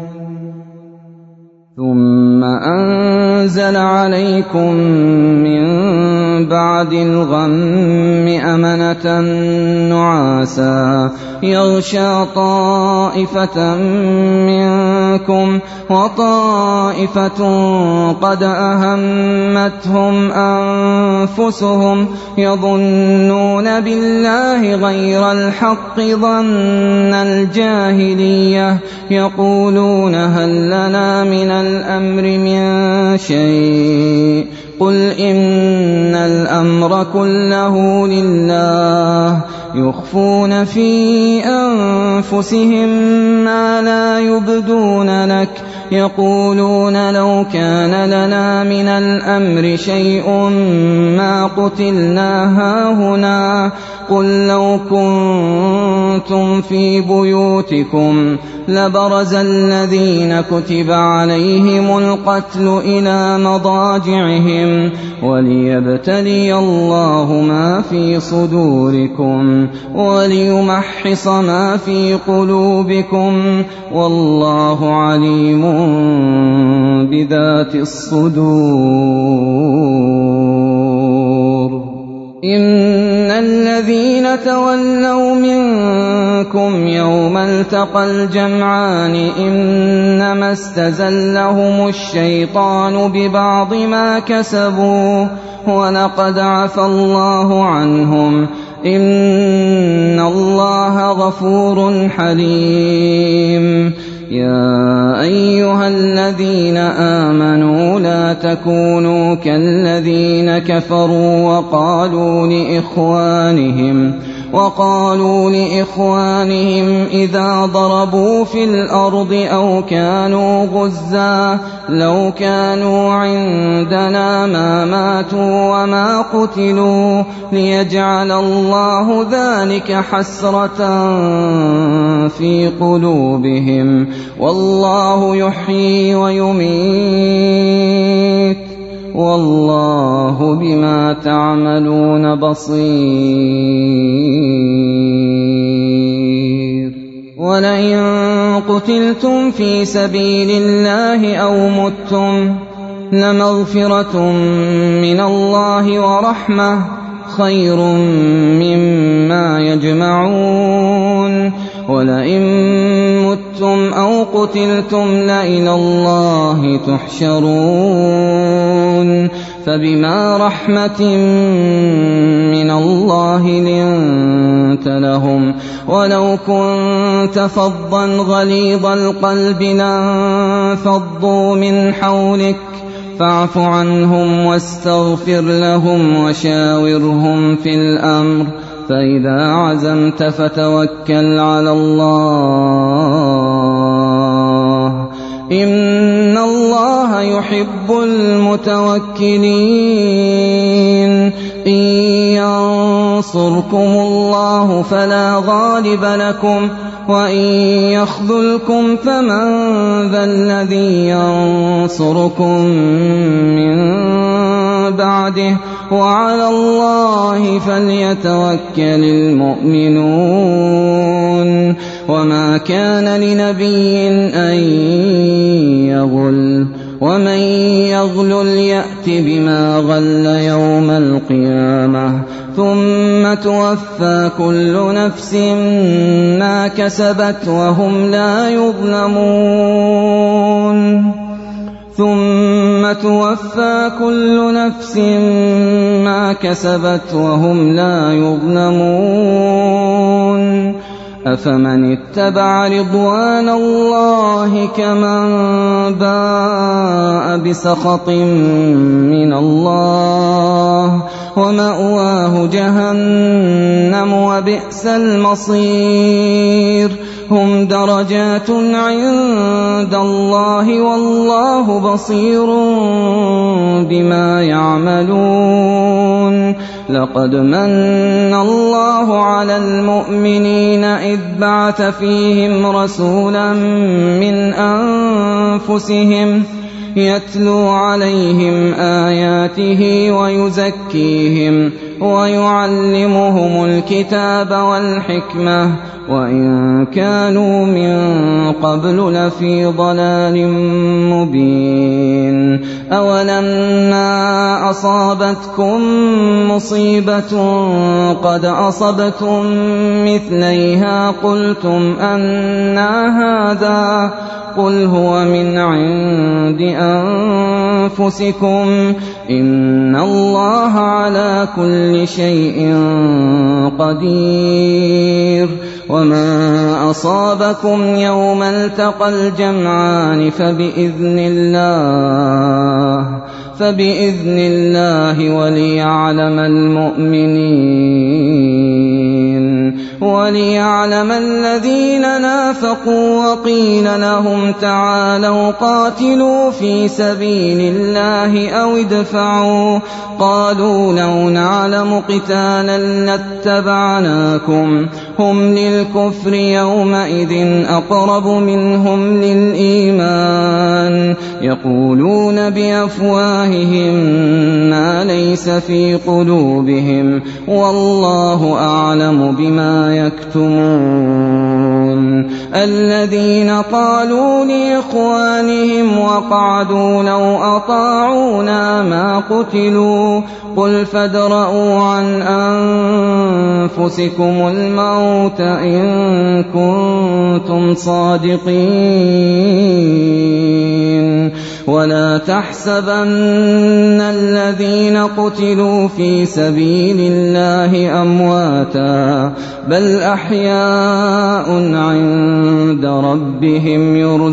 ثم أنزل عليكم من بعد الغم أمنة نعاسا يغشى طائفة منكم وطائفة قد أهمتهم أنفسهم يظنون بالله غير الحق ظن الجاهلية يقولون هل لنا من الأمر من شيء قل إن الأمر كله لله يخفون في أنفسهم ما لا يبدون لك يقولون لو كان لنا من الأمر شيء ما قتلنا هاهنا قل لو كنتم في بيوتكم لبرز الذين كتب عليهم القتل إلى مضاجعهم وليبتلي الله ما في صدوركم وليمحص ما في قلوبكم والله عليم بذات الصدور. إن الذين تولوا منكم يوم التقى الجمعان إنما استزلهم الشيطان ببعض ما كسبوا ولقد عفى الله عنهم إن الله غفور حليم. يا أيها الذين آمنوا لا تكونوا كالذين كفروا وقالوا لإخوانهم وقالوا لإخوانهم إذا ضربوا في الأرض أو كانوا غزا لو كانوا عندنا ما ماتوا وما قتلوا ليجعل الله ذلك حسرة في قلوبهم والله يحيي ويميت والله بما تعملون بصير. ولئن قتلتم في سبيل الله أو متم لمغفرة من الله ورحمة خير مما يجمعون. ولئن متم أو قتلتم لإلى الله تحشرون. فبما رحمة من الله لنت لهم ولو كنت فظا غليظ القلب لانفضوا من حولك فاعف عنهم واستغفر لهم وشاورهم في الأمر فإذا عزمت فتوكل على الله إن الله يحب المتوكلين. إن ينصركم الله فلا غالب لكم وإن يخذلكم فمن ذا الذي ينصركم من بعده وعلى الله فليتوكل المؤمنون. وما كان لنبي أن يغل ومن يغلل يأت بما غل يوم القيامة ثم توفى كل نفس ما كسبت وهم لا يظلمون. ثم توفى كل نفس ما كسبت وهم لا يظلمون. أفمن اتبع رضوان الله كمن باء بسخط من الله ومأواه جهنم وبئس المصير. هم درجات عند الله والله بصير بما يعملون. لقد من الله على المؤمنين إذ بعث فيهم رسولا من أنفسهم يتلو عليهم آياته ويزكيهم ويعلمهم الكتاب والحكمة وإن كانوا من قبل لفي ضلال مبين. أولما أصابتكم مصيبة قد أصبتم مثليها قلتم أنى هذا قل هو من عند أنفسكم إن الله على كل شيء قدير. وما أصابكم يوم التقى الجمعان فبإذن الله فبإذن الله وليعلم المؤمنين وليعلم الذين نافقوا وقيل لهم تعالوا قاتلوا في سبيل الله أو ادفعوا قالوا لو نعلم قتالا لاتبعناكم هم للكفر يومئذ أقرب منهم للإيمان يقولون بأفواههم ما ليس في قلوبهم والله أعلم بما يكتمون الذين قالوا لإخوانهم وقعدوا لو أطاعونا ما قتلوا قل فادرءوا عن أنفسكم الموت إن كنتم صادقين ولا تحسبن الذين قتلوا في سبيل الله أمواتا بل أحياء عند ربهم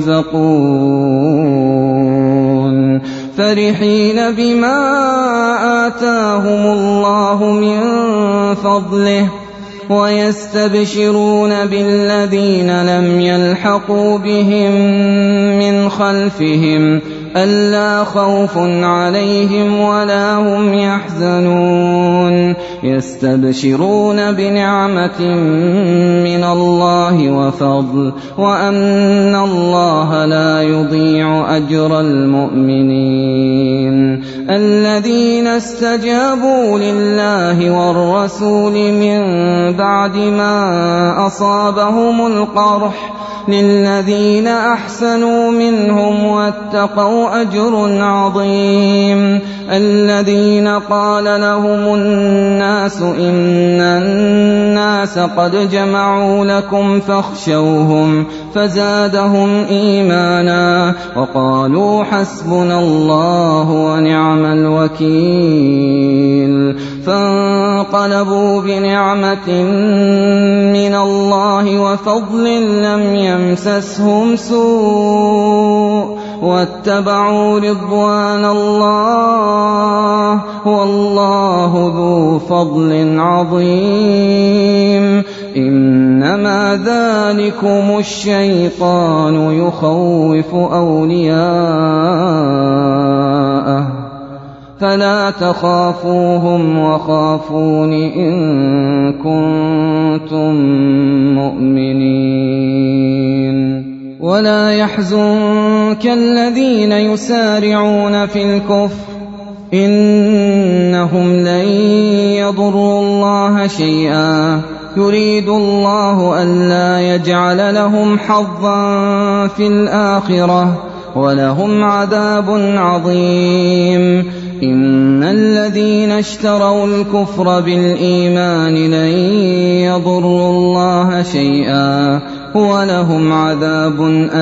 يرزقون فرحين بما آتاهم الله من فضله ويستبشرون بالذين لم يلحقوا بهم من خلفهم ألا خوف عليهم ولا هم يحزنون يستبشرون بنعمة من الله وفضل وأن الله لا يضيع أجر المؤمنين الذين استجابوا لله والرسول من بعد ما أصابهم القرح للذين أحسنوا منهم واتقوا أجر عظيم الذين قال لهم الناس إن الناس قد جمعوا لكم فاخشوهم فزادهم إيمانا وقالوا حسبنا الله ونعم الوكيل فانقلبوا بنعمة من الله وفضل لم يمسسهم سوء واتبعوا رضوان الله والله ذو فضل عظيم إنما ذلكم الشيطان يخوف أولياءه فلا تخافوهم وخافون إن كنتم مؤمنين ولا يحزنك الذين يسارعون في الكفر إنهم لن يضروا الله شيئا يريد الله ألا يجعل لهم حظا في الآخرة ولهم عذاب عظيم إن الذين اشتروا الكفر بالإيمان لن يضروا الله شيئا ولهم عذاب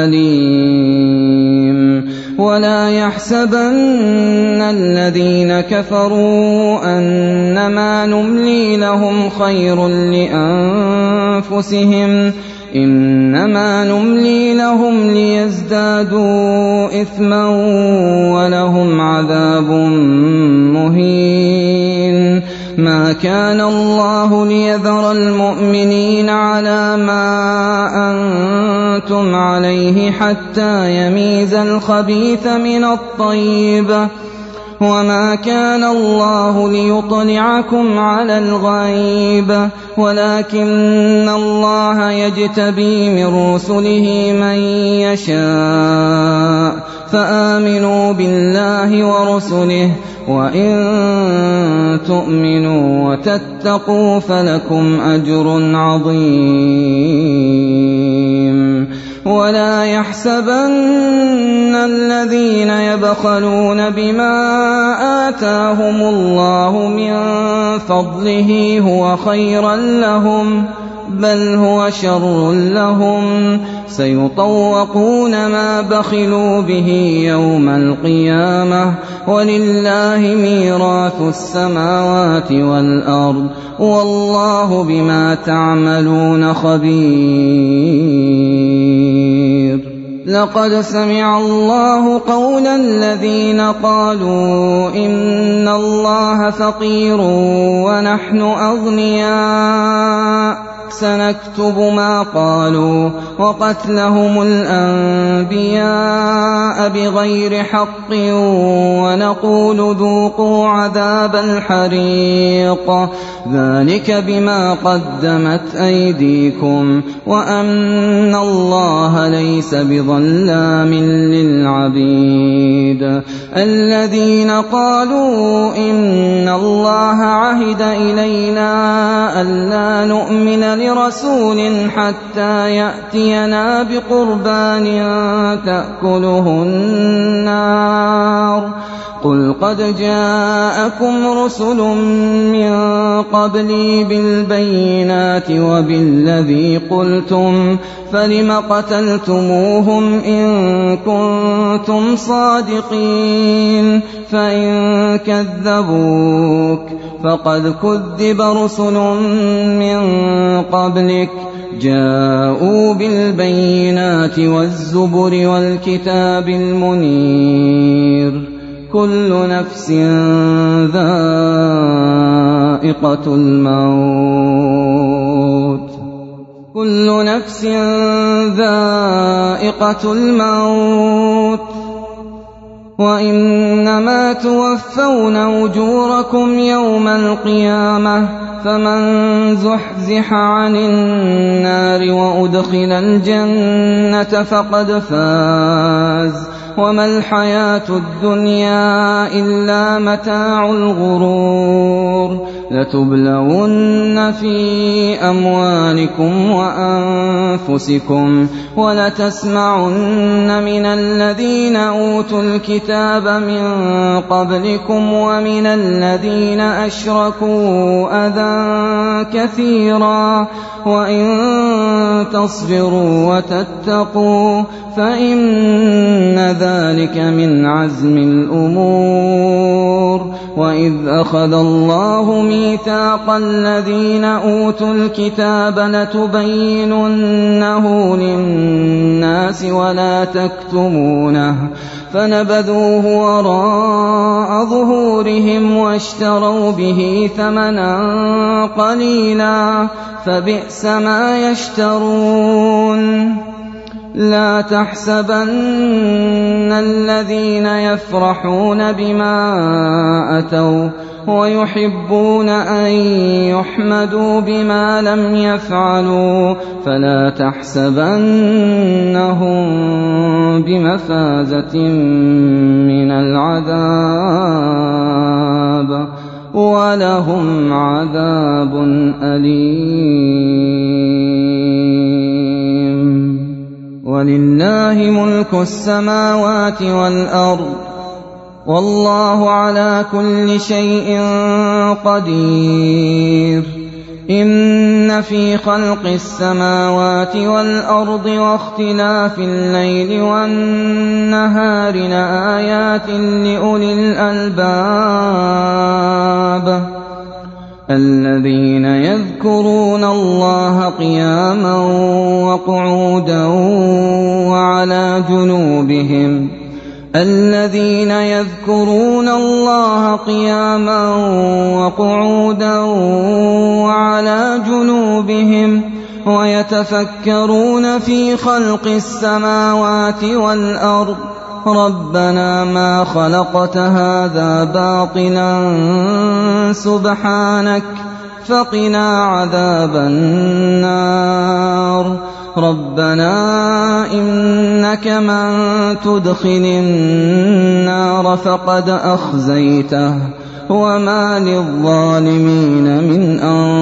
أليم ولا يحسبن الذين كفروا أنما نملي لهم خير لأنفسهم إنما نملي لهم ليزدادوا إثما ولهم عذاب مهين ما كان الله ليذر المؤمنين على ما أنتم عليه حتى يميز الخبيث من الطيب وما كان الله ليطلعكم على الغيب ولكن الله يجتبي من رسله من يشاء فآمنوا بالله ورسله وإن تؤمنوا وتتقوا فلكم أجر عظيم ولا يحسبن الذين يبخلون بما آتاهم الله من فضله هو خيرا لهم بل هو شر لهم سيطوقون ما بخلوا به يوم القيامة ولله ميراث السماوات والأرض والله بما تعملون خبير لقد سمع الله قول الذين قالوا إن الله فقير ونحن أغنياء سنكتب ما قالوا وقتلهم الأنبياء بغير حق ونقول ذوقوا عذاب الحريق ذلك بما قدمت أيديكم وأن الله ليس بظلام للعبيد الذين قالوا إن الله عهد إلينا ألا نؤمن لرسول حتى يأتينا بقربان تأكله النار قل قد جاءكم رسل من قبلي بالبينات وبالذي قلتم فلم قتلتموهم إن كنتم صادقين فإن كذبوك فقد كذب رسل من قبلك جاءوا بالبينات والزبر والكتاب المنير كل نفس ذائقة الموت كل نفس ذائقة الموت وإنما توفون أجوركم يوم القيامة فمن زحزح عن النار وأدخل الجنة فقد فاز وما الحياة الدنيا إلا متاع الغرور لتبلون في أموالكم وأنفسكم ولتسمعن من الذين أوتوا الكتاب من قبلكم ومن الذين أشركوا أذى كثيرا وإن تصبروا وتتقوا فإن ذلك من عزم الأمور وإذ أخذ الله ميثاق الذين أوتوا الكتاب لتبيننه للناس ولا تكتمونه فنبذوه وراء ظهورهم واشتروا به ثمنا قليلا فبئس ما يشترون لا تحسبن الذين يفرحون بما أتوا ويحبون أن يحمدوا بما لم يفعلوا فلا تحسبنهم بمفازة من العذاب ولهم عذاب أليم ولله ملك السماوات والأرض والله على كل شيء قدير إن في خلق السماوات والأرض واختلاف الليل والنهار لآيات لأولي الألباب الذين يذكرون الله قياما وقعودا وعلى جنوبهم الذين يذكرون الله قياما وقعودا وعلى جنوبهم ويتفكرون في خلق السماوات والأرض ربنا ما خلقت هذا باطلا سبحانك فقنا عذاب النار ربنا إنك من تدخل النار فقد أخزيته وما للظالمين من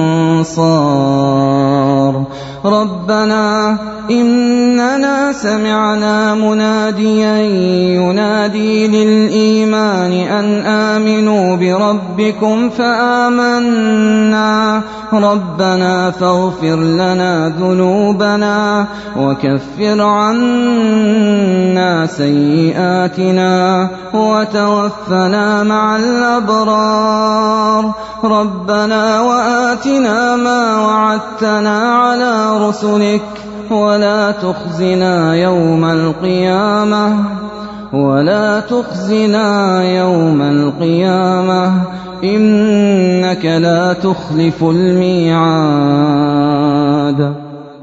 أنصار ربنا إننا سمعنا مناديا ينادي للإيمان أن آمنوا بربكم فآمنا ربنا فاغفر لنا ذنوبنا وكفر عنا سيئاتنا وتوفنا مع الأبرار ربنا وآتنا ما وعدتنا على رسلك ولا تخزنا يوم القيامة ولا تخزنا يوم القيامة إنك لا تخلف الميعاد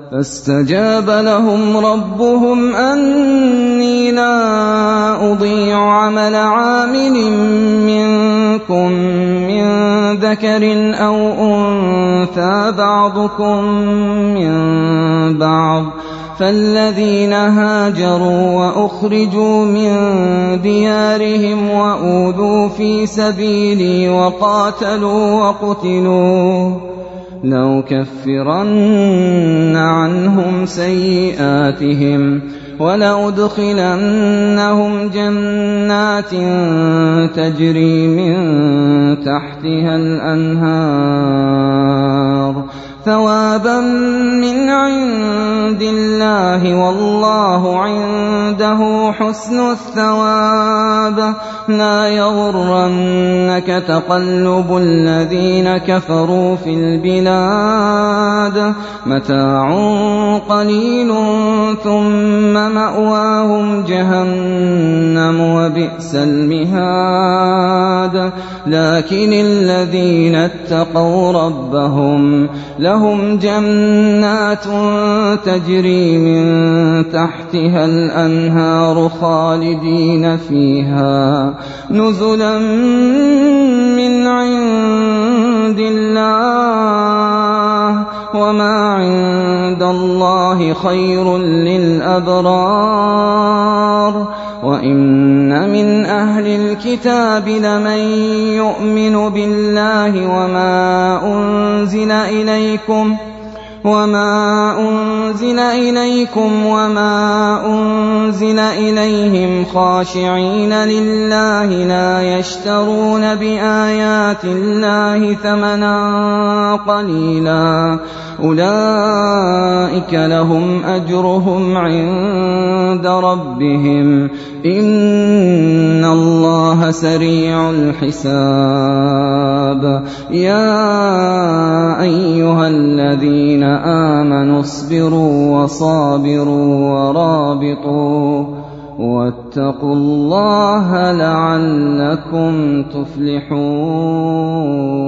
فاستجاب لهم ربهم أني لا أضيع عمل عامل منكم من ذكر أو أنثى بعضكم من بعض فالذين هاجروا وأخرجوا من ديارهم وأوذوا في سبيلي وقاتلوا وقتلوا لأكفرن عنهم سيئاتهم ولأدخلنهم جنات تجري من تحتها الأنهار ثوابا من عند الله والله عنده حسن الثواب لا يغرنك تقلب الذين كفروا في البلاد متاع قليل ثم مأواهم جهنم وبئس المهاد لكن الذين اتقوا ربهم لهم جنات تجري من تحتها الأنهار خالدين فيها نزلا من عند الله وما عند الله خير للأبرار وإن من أهل الكتاب لمن يؤمن بالله وما أنزل إليكم وما أنزل إليكم وما أنزل إليهم خاشعين لله لا يشترون بآيات الله ثمنا قليلا أولئك لهم أجرهم عند ربهم إن الله سريع الحساب يا أيها الذين آمنوا اصبروا وصابروا ورابطوا واتقوا الله لعلكم تفلحون.